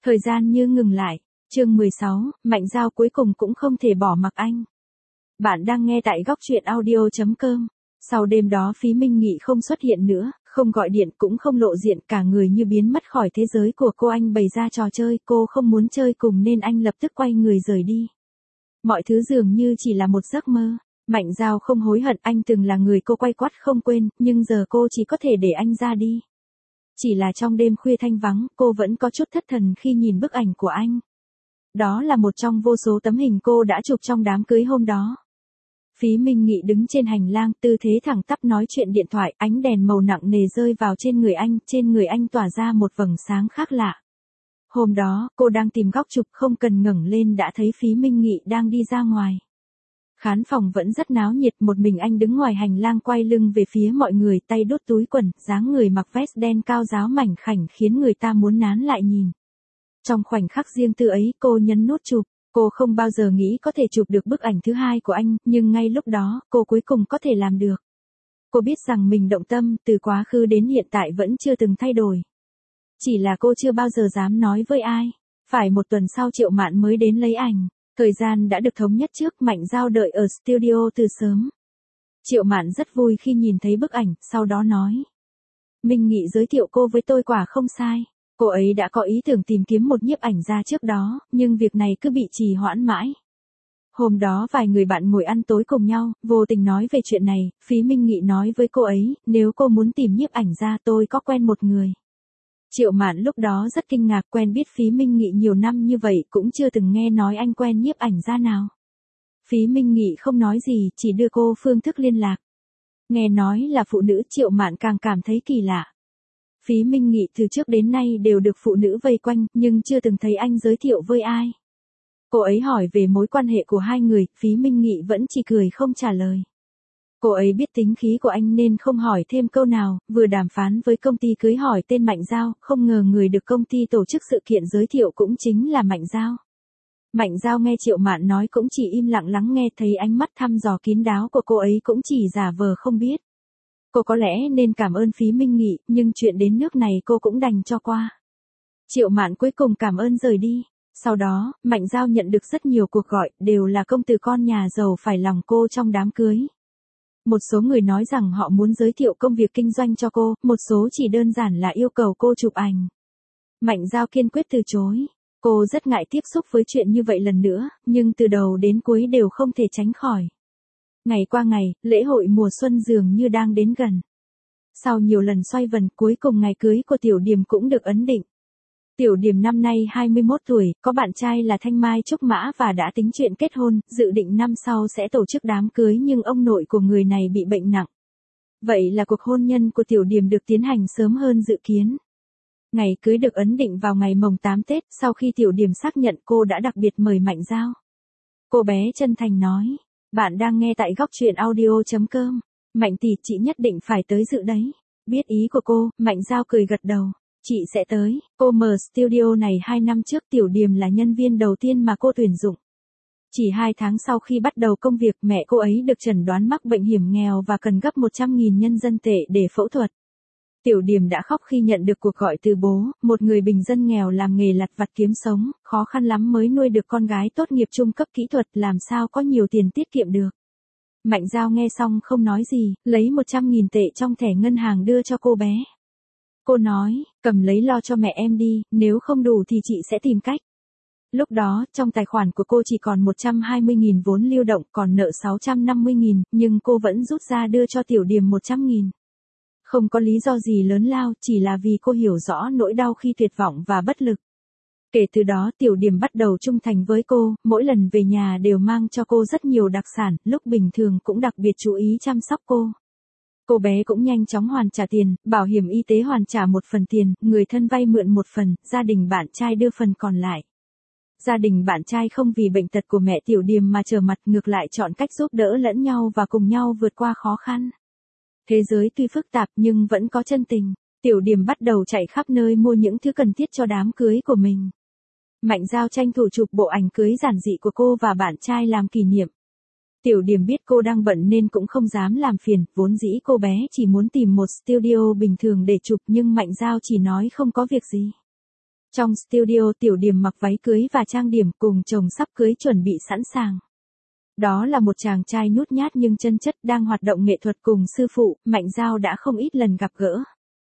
Thời gian như ngừng lại. Chương 16, Mạnh Dao cuối cùng cũng không thể bỏ mặc anh. Bạn đang nghe tại góc truyện audio.com. Sau đêm đó Phí Minh Nghị không xuất hiện nữa, không gọi điện cũng không lộ diện, cả người như biến mất khỏi thế giới của cô. Anh bày ra trò chơi, cô không muốn chơi cùng nên anh lập tức quay người rời đi. Mọi thứ dường như chỉ là một giấc mơ. Mạnh Dao không hối hận, anh từng là người cô quay quắt không quên, nhưng giờ cô chỉ có thể để anh ra đi. Chỉ là trong đêm khuya thanh vắng, cô vẫn có chút thất thần khi nhìn bức ảnh của anh. Đó là một trong vô số tấm hình cô đã chụp trong đám cưới hôm đó. Phí Minh Nghị đứng trên hành lang, tư thế thẳng tắp nói chuyện điện thoại, ánh đèn màu nặng nề rơi vào trên người anh tỏa ra một vầng sáng khác lạ. Hôm đó, cô đang tìm góc chụp, không cần ngẩng lên đã thấy Phí Minh Nghị đang đi ra ngoài. Khán phòng vẫn rất náo nhiệt, một mình anh đứng ngoài hành lang quay lưng về phía mọi người, tay đút túi quần, dáng người mặc vest đen cao ráo mảnh khảnh khiến người ta muốn nán lại nhìn. Trong khoảnh khắc riêng tư ấy, cô nhấn nút chụp. Cô không bao giờ nghĩ có thể chụp được bức ảnh thứ hai của anh, nhưng ngay lúc đó, cô cuối cùng có thể làm được. Cô biết rằng mình động tâm, từ quá khứ đến hiện tại vẫn chưa từng thay đổi. Chỉ là cô chưa bao giờ dám nói với ai. Phải một tuần sau Triệu Mạn mới đến lấy ảnh. Thời gian đã được thống nhất trước, Mạnh Dao đợi ở studio từ sớm. Triệu Mạn rất vui khi nhìn thấy bức ảnh, sau đó nói. Minh Nghị giới thiệu cô với tôi quả không sai. Cô ấy đã có ý tưởng tìm kiếm một nhiếp ảnh gia trước đó, nhưng việc này cứ bị trì hoãn mãi. Hôm đó vài người bạn ngồi ăn tối cùng nhau, vô tình nói về chuyện này, Phí Minh Nghị nói với cô ấy, nếu cô muốn tìm nhiếp ảnh gia tôi có quen một người. Triệu Mạn lúc đó rất kinh ngạc, quen biết Phí Minh Nghị nhiều năm như vậy cũng chưa từng nghe nói anh quen nhiếp ảnh gia nào. Phí Minh Nghị không nói gì, chỉ đưa cô phương thức liên lạc. Nghe nói là phụ nữ, Triệu Mạn càng cảm thấy kỳ lạ. Phí Minh Nghị từ trước đến nay đều được phụ nữ vây quanh, nhưng chưa từng thấy anh giới thiệu với ai. Cô ấy hỏi về mối quan hệ của hai người, Phí Minh Nghị vẫn chỉ cười không trả lời. Cô ấy biết tính khí của anh nên không hỏi thêm câu nào, vừa đàm phán với công ty cưới hỏi tên Mạnh Dao, không ngờ người được công ty tổ chức sự kiện giới thiệu cũng chính là Mạnh Dao. Mạnh Dao nghe Triệu Mạn nói cũng chỉ im lặng lắng nghe, thấy ánh mắt thăm dò kín đáo của cô ấy cũng chỉ giả vờ không biết. Cô có lẽ nên cảm ơn Phí Minh Nghị, nhưng chuyện đến nước này cô cũng đành cho qua. Triệu Mạn cuối cùng cảm ơn rời đi. Sau đó, Mạnh Dao nhận được rất nhiều cuộc gọi, đều là công tử con nhà giàu phải lòng cô trong đám cưới. Một số người nói rằng họ muốn giới thiệu công việc kinh doanh cho cô, một số chỉ đơn giản là yêu cầu cô chụp ảnh. Mạnh Dao kiên quyết từ chối. Cô rất ngại tiếp xúc với chuyện như vậy lần nữa, nhưng từ đầu đến cuối đều không thể tránh khỏi. Ngày qua ngày, lễ hội mùa xuân dường như đang đến gần. Sau nhiều lần xoay vần, cuối cùng ngày cưới của Tiểu Điềm cũng được ấn định. Tiểu Điềm năm nay 21 tuổi, có bạn trai là Thanh Mai Trúc Mã và đã tính chuyện kết hôn, dự định năm sau sẽ tổ chức đám cưới nhưng ông nội của người này bị bệnh nặng. Vậy là cuộc hôn nhân của Tiểu Điềm được tiến hành sớm hơn dự kiến. Ngày cưới được ấn định vào ngày mồng 8 Tết, sau khi Tiểu Điềm xác nhận cô đã đặc biệt mời Mạnh Dao. Cô bé chân thành nói. Bạn đang nghe tại góc truyện audio.com. Mạnh tỷ, chị nhất định phải tới dự đấy. Biết ý của cô, Mạnh Dao cười gật đầu. Chị sẽ tới. Cô mở studio này 2 năm trước, Tiểu Điềm là nhân viên đầu tiên mà cô tuyển dụng. Chỉ 2 tháng sau khi bắt đầu công việc, mẹ cô ấy được chẩn đoán mắc bệnh hiểm nghèo và cần gấp 100.000 nhân dân tệ để phẫu thuật. Tiểu Điềm đã khóc khi nhận được cuộc gọi từ bố, một người bình dân nghèo làm nghề lặt vặt kiếm sống, khó khăn lắm mới nuôi được con gái tốt nghiệp trung cấp kỹ thuật, làm sao có nhiều tiền tiết kiệm được. Mạnh Dao nghe xong không nói gì, lấy 100.000 tệ trong thẻ ngân hàng đưa cho cô bé. Cô nói, cầm lấy lo cho mẹ em đi, nếu không đủ thì chị sẽ tìm cách. Lúc đó, trong tài khoản của cô chỉ còn 120.000 vốn lưu động, còn nợ 650.000, nhưng cô vẫn rút ra đưa cho Tiểu Điềm 100.000. Không có lý do gì lớn lao, chỉ là vì cô hiểu rõ nỗi đau khi tuyệt vọng và bất lực. Kể từ đó Tiểu Điềm bắt đầu trung thành với cô, mỗi lần về nhà đều mang cho cô rất nhiều đặc sản, lúc bình thường cũng đặc biệt chú ý chăm sóc cô. Cô bé cũng nhanh chóng hoàn trả tiền, bảo hiểm y tế hoàn trả một phần tiền, người thân vay mượn một phần, gia đình bạn trai đưa phần còn lại. Gia đình bạn trai không vì bệnh tật của mẹ Tiểu Điềm mà trở mặt, ngược lại chọn cách giúp đỡ lẫn nhau và cùng nhau vượt qua khó khăn. Thế giới tuy phức tạp nhưng vẫn có chân tình. Tiểu Điềm bắt đầu chạy khắp nơi mua những thứ cần thiết cho đám cưới của mình. Mạnh Dao tranh thủ chụp bộ ảnh cưới giản dị của cô và bạn trai làm kỷ niệm. Tiểu Điềm biết cô đang bận nên cũng không dám làm phiền, vốn dĩ cô bé chỉ muốn tìm một studio bình thường để chụp nhưng Mạnh Dao chỉ nói không có việc gì. Trong studio Tiểu Điềm mặc váy cưới và trang điểm cùng chồng sắp cưới chuẩn bị sẵn sàng. Đó là một chàng trai nhút nhát nhưng chân chất đang hoạt động nghệ thuật cùng sư phụ, Mạnh Dao đã không ít lần gặp gỡ.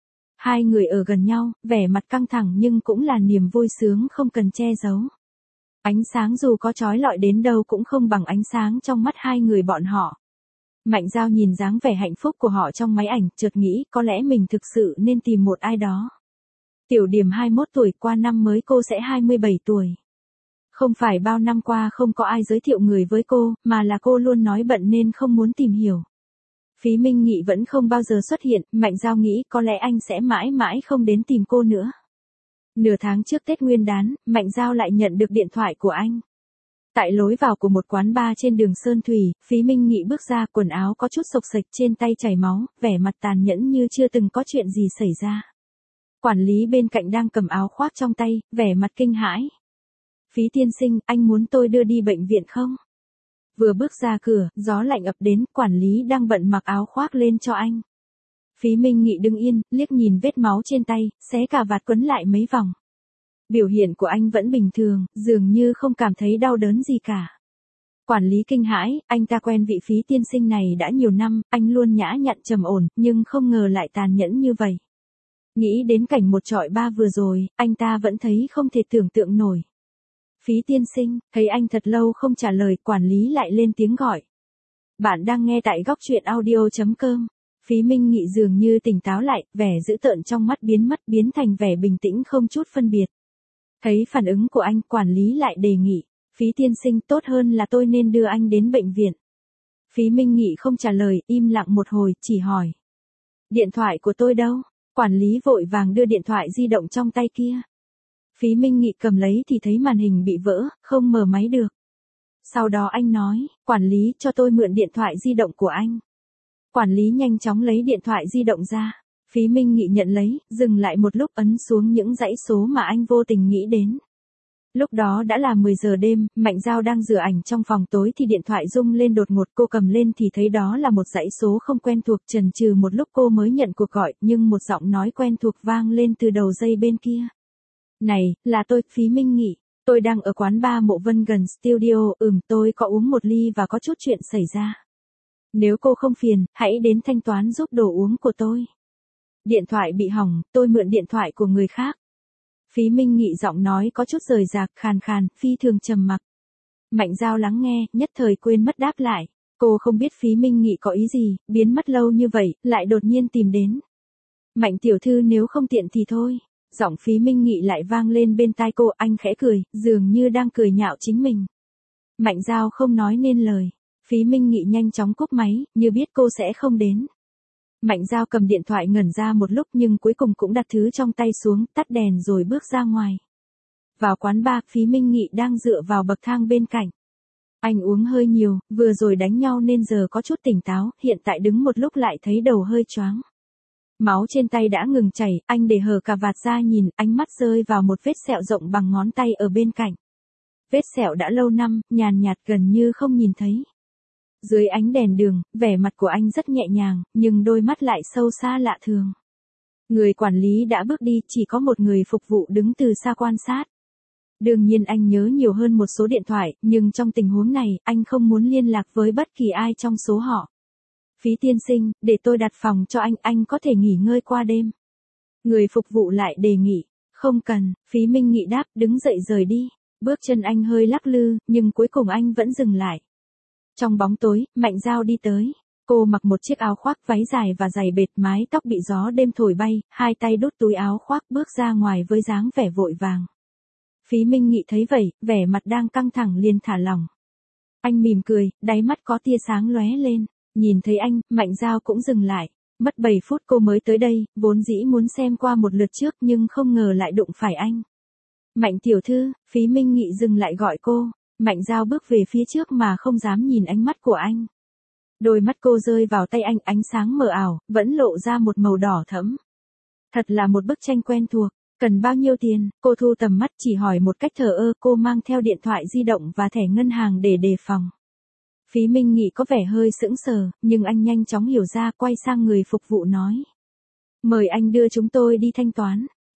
Hai người ở gần nhau, vẻ mặt căng thẳng nhưng cũng là niềm vui sướng không cần che giấu. Ánh sáng dù có chói lọi đến đâu cũng không bằng ánh sáng trong mắt hai người bọn họ. Mạnh Dao nhìn dáng vẻ hạnh phúc của họ trong máy ảnh, chợt nghĩ có lẽ mình thực sự nên tìm một ai đó. Tiểu Điềm 21 tuổi, qua năm mới cô sẽ 27 tuổi. Không phải bao năm qua không có ai giới thiệu người với cô, mà là cô luôn nói bận nên không muốn tìm hiểu. Phí Minh Nghị vẫn không bao giờ xuất hiện, Mạnh Dao nghĩ có lẽ anh sẽ mãi mãi không đến tìm cô nữa. Nửa tháng trước Tết Nguyên đán, Mạnh Dao lại nhận được điện thoại của anh. Tại lối vào của một quán bar trên đường Sơn Thủy, Phí Minh Nghị bước ra, quần áo có chút xộc xệch, trên tay chảy máu, vẻ mặt tàn nhẫn như chưa từng có chuyện gì xảy ra. Quản lý bên cạnh đang cầm áo khoác trong tay, vẻ mặt kinh hãi. Phí tiên sinh, anh muốn tôi đưa đi bệnh viện không? Vừa bước ra cửa, gió lạnh ập đến, quản lý đang bận mặc áo khoác lên cho anh. Phí Minh Nghị đứng yên, liếc nhìn vết máu trên tay, xé cà vạt quấn lại mấy vòng. Biểu hiện của anh vẫn bình thường, dường như không cảm thấy đau đớn gì cả. Quản lý kinh hãi, anh ta quen vị Phí tiên sinh này đã nhiều năm, anh luôn nhã nhặn trầm ổn, nhưng không ngờ lại tàn nhẫn như vậy. Nghĩ đến cảnh một trọi ba vừa rồi, anh ta vẫn thấy không thể tưởng tượng nổi. Phí tiên sinh, thấy anh thật lâu không trả lời, quản lý lại lên tiếng gọi. Bạn đang nghe tại góc truyện audio.com. Phí Minh Nghị dường như tỉnh táo lại, vẻ dữ tợn trong mắt biến mất, biến thành vẻ bình tĩnh không chút phân biệt. Thấy phản ứng của anh, quản lý lại đề nghị. Phí tiên sinh, tốt hơn là tôi nên đưa anh đến bệnh viện. Phí Minh Nghị không trả lời, im lặng một hồi, chỉ hỏi. Điện thoại của tôi đâu? Quản lý vội vàng đưa điện thoại di động trong tay kia. Phí Minh Nghị cầm lấy thì thấy màn hình bị vỡ, không mở máy được. Sau đó anh nói, quản lý cho tôi mượn điện thoại di động của anh. Quản lý nhanh chóng lấy điện thoại di động ra. Phí Minh Nghị nhận lấy, dừng lại một lúc, ấn xuống những dãy số mà anh vô tình nghĩ đến. Lúc đó đã là 10 giờ đêm, Mạnh Dao đang rửa ảnh trong phòng tối thì điện thoại rung lên đột ngột, cô cầm lên thì thấy đó là một dãy số không quen thuộc, chần chừ một lúc cô mới nhận cuộc gọi, nhưng một giọng nói quen thuộc vang lên từ đầu dây bên kia. Này, là tôi, Phí Minh Nghị, tôi đang ở quán bar Mộ Vân gần studio, tôi có uống một ly và có chút chuyện xảy ra. Nếu cô không phiền, hãy đến thanh toán giúp đồ uống của tôi. Điện thoại bị hỏng, tôi mượn điện thoại của người khác. Phí Minh Nghị giọng nói có chút rời rạc, khàn khàn, phi thường trầm mặc. Mạnh Dao lắng nghe, nhất thời quên mất đáp lại. Cô không biết Phí Minh Nghị có ý gì, biến mất lâu như vậy, lại đột nhiên tìm đến. Mạnh tiểu thư, nếu không tiện thì thôi. Giọng Phí Minh Nghị lại vang lên bên tai cô, anh khẽ cười, dường như đang cười nhạo chính mình. Mạnh Dao không nói nên lời. Phí Minh Nghị nhanh chóng cúp máy, như biết cô sẽ không đến. Mạnh Dao cầm điện thoại ngẩn ra một lúc nhưng cuối cùng cũng đặt thứ trong tay xuống, tắt đèn rồi bước ra ngoài. Vào quán bar, Phí Minh Nghị đang dựa vào bậc thang bên cạnh. Anh uống hơi nhiều, vừa rồi đánh nhau nên giờ có chút tỉnh táo, hiện tại đứng một lúc lại thấy đầu hơi choáng. Máu trên tay đã ngừng chảy, anh để hở cà vạt ra nhìn, ánh mắt rơi vào một vết sẹo rộng bằng ngón tay ở bên cạnh. Vết sẹo đã lâu năm, nhàn nhạt gần như không nhìn thấy. Dưới ánh đèn đường, vẻ mặt của anh rất nhẹ nhàng, nhưng đôi mắt lại sâu xa lạ thường. Người quản lý đã bước đi, chỉ có một người phục vụ đứng từ xa quan sát. Đương nhiên anh nhớ nhiều hơn một số điện thoại, nhưng trong tình huống này, anh không muốn liên lạc với bất kỳ ai trong số họ. Phí tiên sinh, để tôi đặt phòng cho anh có thể nghỉ ngơi qua đêm. Người phục vụ lại đề nghị. Không cần, Phí Minh Nghị đáp, đứng dậy rời đi. Bước chân anh hơi lắc lư, nhưng cuối cùng anh vẫn dừng lại. Trong bóng tối, Mạnh Dao đi tới. Cô mặc một chiếc áo khoác, váy dài và giày bệt, mái tóc bị gió đêm thổi bay, hai tay đút túi áo khoác bước ra ngoài với dáng vẻ vội vàng. Phí Minh Nghị thấy vậy, vẻ mặt đang căng thẳng liền thả lỏng. Anh mỉm cười, đáy mắt có tia sáng lóe lên. Nhìn thấy anh, Mạnh Dao cũng dừng lại. Mất 7 phút cô mới tới đây, vốn dĩ muốn xem qua một lượt trước nhưng không ngờ lại đụng phải anh. Mạnh tiểu thư, Phí Minh Nghị dừng lại gọi cô. Mạnh Dao bước về phía trước mà không dám nhìn ánh mắt của anh. Đôi mắt cô rơi vào tay anh, ánh sáng mờ ảo, vẫn lộ ra một màu đỏ thẫm. Thật là một bức tranh quen thuộc. Cần bao nhiêu tiền? Cô thu tầm mắt, chỉ hỏi một cách thờ ơ, cô mang theo điện thoại di động và thẻ ngân hàng để đề phòng. Phí Minh Nghị có vẻ hơi sững sờ, nhưng anh nhanh chóng hiểu ra, quay sang người phục vụ nói. Mời anh đưa chúng tôi đi thanh toán.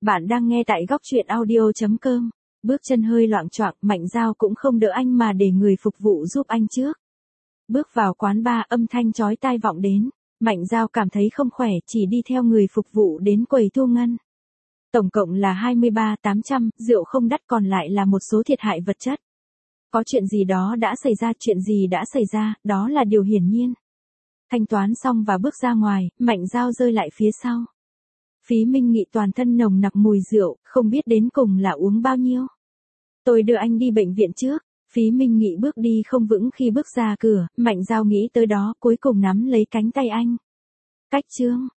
Bạn đang nghe tại góc chuyện audio.com. Bước chân hơi loạng choạng, Mạnh Dao cũng không đỡ anh mà để người phục vụ giúp anh trước. Bước vào quán bar, âm thanh chói tai vọng đến. Mạnh Dao cảm thấy không khỏe, chỉ đi theo người phục vụ đến quầy thu ngân. Tổng cộng là 23.800, rượu không đắt còn lại là một số thiệt hại vật chất. Có chuyện gì đó đã xảy ra, chuyện gì đã xảy ra, đó là điều hiển nhiên. Thanh toán xong và bước ra ngoài, Mạnh Dao rơi lại phía sau. Phí Minh Nghị toàn thân nồng nặc mùi rượu, không biết đến cùng là uống bao nhiêu. Tôi đưa anh đi bệnh viện trước. Phí Minh Nghị bước đi không vững khi bước ra cửa, Mạnh Dao nghĩ tới đó, cuối cùng nắm lấy cánh tay anh. Cách chương.